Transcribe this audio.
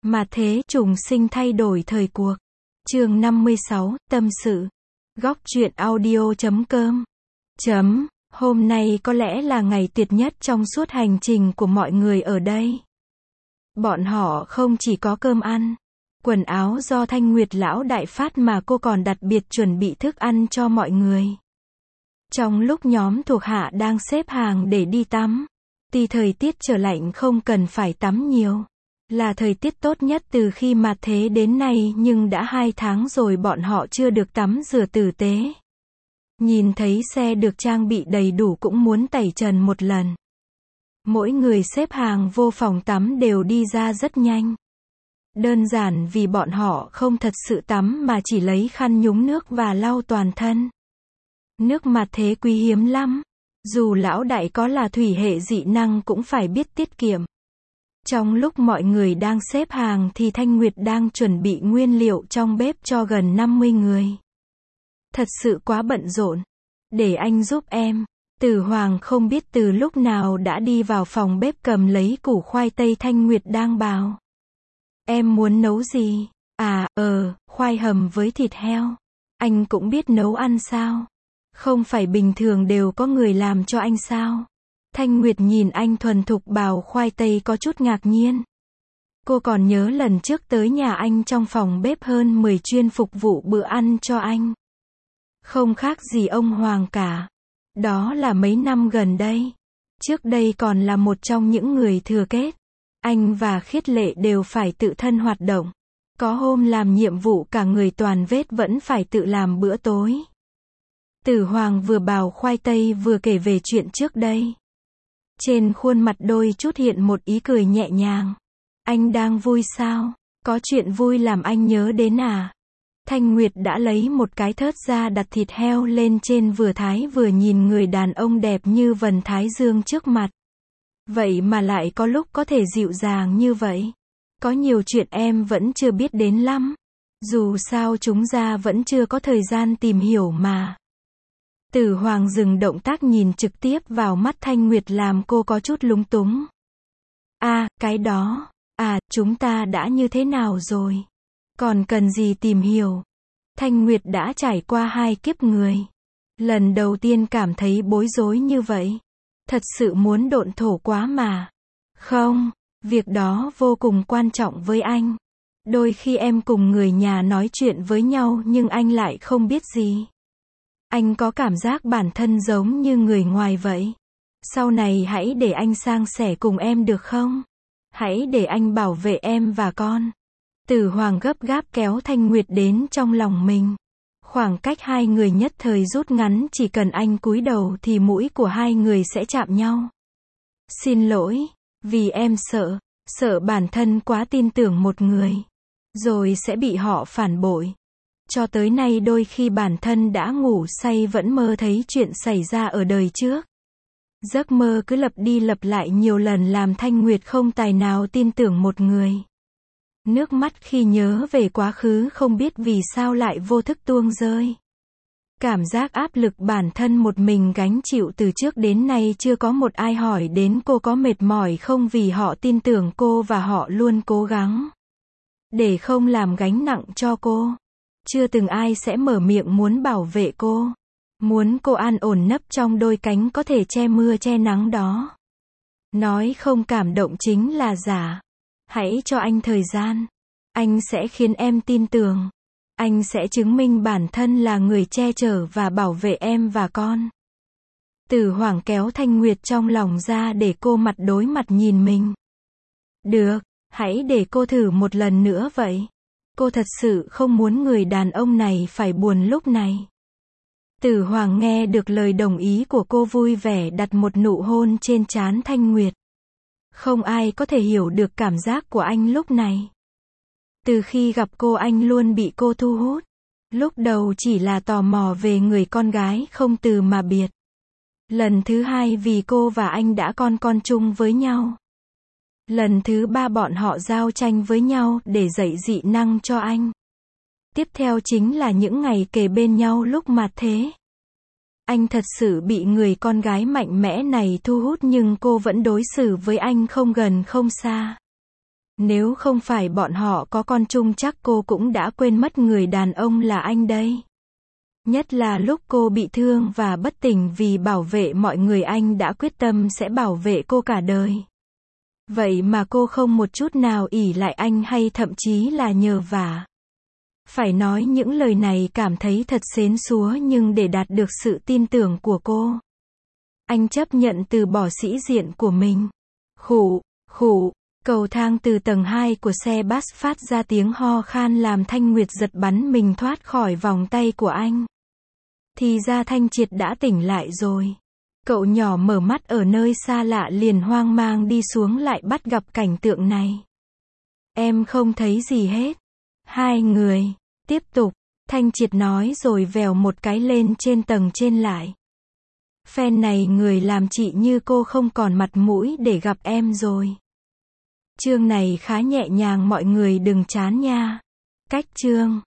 Mà thế trùng sinh thay đổi thời cuộc. Chương 56, tâm sự. Góc truyện audio.com. Hôm nay có lẽ là ngày tuyệt nhất trong suốt hành trình của mọi người ở đây. Bọn họ không chỉ có cơm ăn, quần áo do Thanh Nguyệt lão đại phát mà cô còn đặc biệt chuẩn bị thức ăn cho mọi người. Trong lúc nhóm thuộc hạ đang xếp hàng để đi tắm, thì thời tiết trở lạnh không cần phải tắm nhiều. Là thời tiết tốt nhất từ khi mà thế đến nay, nhưng đã 2 tháng rồi bọn họ chưa được tắm rửa tử tế. Nhìn thấy xe được trang bị đầy đủ cũng muốn tẩy trần một lần. Mỗi người xếp hàng vô phòng tắm đều đi ra rất nhanh. Đơn giản vì bọn họ không thật sự tắm mà chỉ lấy khăn nhúng nước và lau toàn thân. Nước mặt thế quý hiếm lắm. Dù lão đại có là thủy hệ dị năng cũng phải biết tiết kiệm. Trong lúc mọi người đang xếp hàng thì Thanh Nguyệt đang chuẩn bị nguyên liệu trong bếp cho gần 50 người. Thật sự quá bận rộn. Để anh giúp em. Tử Hoàng không biết từ lúc nào đã đi vào phòng bếp cầm lấy củ khoai tây. Thanh Nguyệt đang bào. Em muốn nấu gì? Khoai hầm với thịt heo. Anh cũng biết nấu ăn sao? Không phải bình thường đều có người làm cho anh sao? Thanh Nguyệt nhìn anh thuần thục bào khoai tây có chút ngạc nhiên. Cô còn nhớ lần trước tới nhà anh trong phòng bếp hơn 10 chuyên phục vụ bữa ăn cho anh. Không khác gì ông Hoàng cả. Đó là mấy năm gần đây. Trước đây còn là một trong những người thừa kết. Anh và Khiết Lệ đều phải tự thân hoạt động. Có hôm làm nhiệm vụ cả người toàn vết vẫn phải tự làm bữa tối. Tử Hoàng vừa bào khoai tây vừa kể về chuyện trước đây. Trên khuôn mặt đôi chút hiện một ý cười nhẹ nhàng. Anh đang vui sao? Có chuyện vui làm anh nhớ đến à? Thanh Nguyệt đã lấy một cái thớt ra đặt thịt heo lên trên vừa thái vừa nhìn người đàn ông đẹp như vầng thái dương trước mặt. Vậy mà lại có lúc có thể dịu dàng như vậy. Có nhiều chuyện em vẫn chưa biết đến lắm. Dù sao chúng ta vẫn chưa có thời gian tìm hiểu mà. Tử Hoàng dừng động tác nhìn trực tiếp vào mắt Thanh Nguyệt làm cô có chút lúng túng. Cái đó. Chúng ta đã như thế nào rồi? Còn cần gì tìm hiểu? Thanh Nguyệt đã trải qua 2 kiếp người. Lần đầu tiên cảm thấy bối rối như vậy. Thật sự muốn độn thổ quá mà. Không, việc đó vô cùng quan trọng với anh. Đôi khi em cùng người nhà nói chuyện với nhau nhưng anh lại không biết gì. Anh có cảm giác bản thân giống như người ngoài vậy. Sau này hãy để anh san sẻ cùng em được không? Hãy để anh bảo vệ em và con. Tử Hoàng gấp gáp kéo Thanh Nguyệt đến trong lòng mình. Khoảng cách 2 người nhất thời rút ngắn, chỉ cần anh cúi đầu thì mũi của 2 người sẽ chạm nhau. Xin lỗi, vì em sợ bản thân quá tin tưởng một người. Rồi sẽ bị họ phản bội. Cho tới nay đôi khi bản thân đã ngủ say vẫn mơ thấy chuyện xảy ra ở đời trước. Giấc mơ cứ lặp đi lặp lại nhiều lần làm Thanh Nguyệt không tài nào tin tưởng một người. Nước mắt khi nhớ về quá khứ không biết vì sao lại vô thức tuôn rơi. Cảm giác áp lực bản thân một mình gánh chịu từ trước đến nay chưa có một ai hỏi đến cô có mệt mỏi không vì họ tin tưởng cô và họ luôn cố gắng. Để không làm gánh nặng cho cô. Chưa từng ai sẽ mở miệng muốn bảo vệ cô. Muốn cô an ổn nấp trong đôi cánh có thể che mưa che nắng đó. Nói không cảm động chính là giả. Hãy cho anh thời gian. Anh sẽ khiến em tin tưởng. Anh sẽ chứng minh bản thân là người che chở và bảo vệ em và con. Tử Hoàng kéo Thanh Nguyệt trong lòng ra để cô mặt đối mặt nhìn mình. Được, hãy để cô thử một lần nữa vậy. Cô thật sự không muốn người đàn ông này phải buồn lúc này. Tử Hoàng nghe được lời đồng ý của cô vui vẻ đặt một nụ hôn trên trán Thanh Nguyệt. Không ai có thể hiểu được cảm giác của anh lúc này. Từ khi gặp cô anh luôn bị cô thu hút. Lúc đầu chỉ là tò mò về người con gái không từ mà biệt. Lần thứ 2 vì cô và anh đã con chung với nhau. Lần thứ 3 bọn họ giao tranh với nhau để dạy dị năng cho anh. Tiếp theo chính là những ngày kề bên nhau lúc mà thế. Anh thật sự bị người con gái mạnh mẽ này thu hút nhưng cô vẫn đối xử với anh không gần không xa. Nếu không phải bọn họ có con chung chắc cô cũng đã quên mất người đàn ông là anh đây. Nhất là lúc cô bị thương và bất tỉnh vì bảo vệ mọi người, anh đã quyết tâm sẽ bảo vệ cô cả đời. Vậy mà cô không một chút nào ỷ lại anh hay thậm chí là nhờ vả. Phải nói những lời này cảm thấy thật sến súa, nhưng để đạt được sự tin tưởng của cô, anh chấp nhận từ bỏ sĩ diện của mình. Khụ, khụ, cầu thang từ tầng 2 của xe bus phát ra tiếng ho khan làm Thanh Nguyệt giật bắn mình thoát khỏi vòng tay của anh. Thì ra Thanh Triệt đã tỉnh lại rồi. Cậu nhỏ mở mắt ở nơi xa lạ liền hoang mang đi xuống, lại bắt gặp cảnh tượng này. Em không thấy gì hết. Hai người tiếp tục, Thanh Triệt nói rồi vèo một cái lên trên tầng trên lại. Phen này người làm chị như cô không còn mặt mũi để gặp em rồi. Chương này khá nhẹ nhàng, mọi người đừng chán nha. Cách chương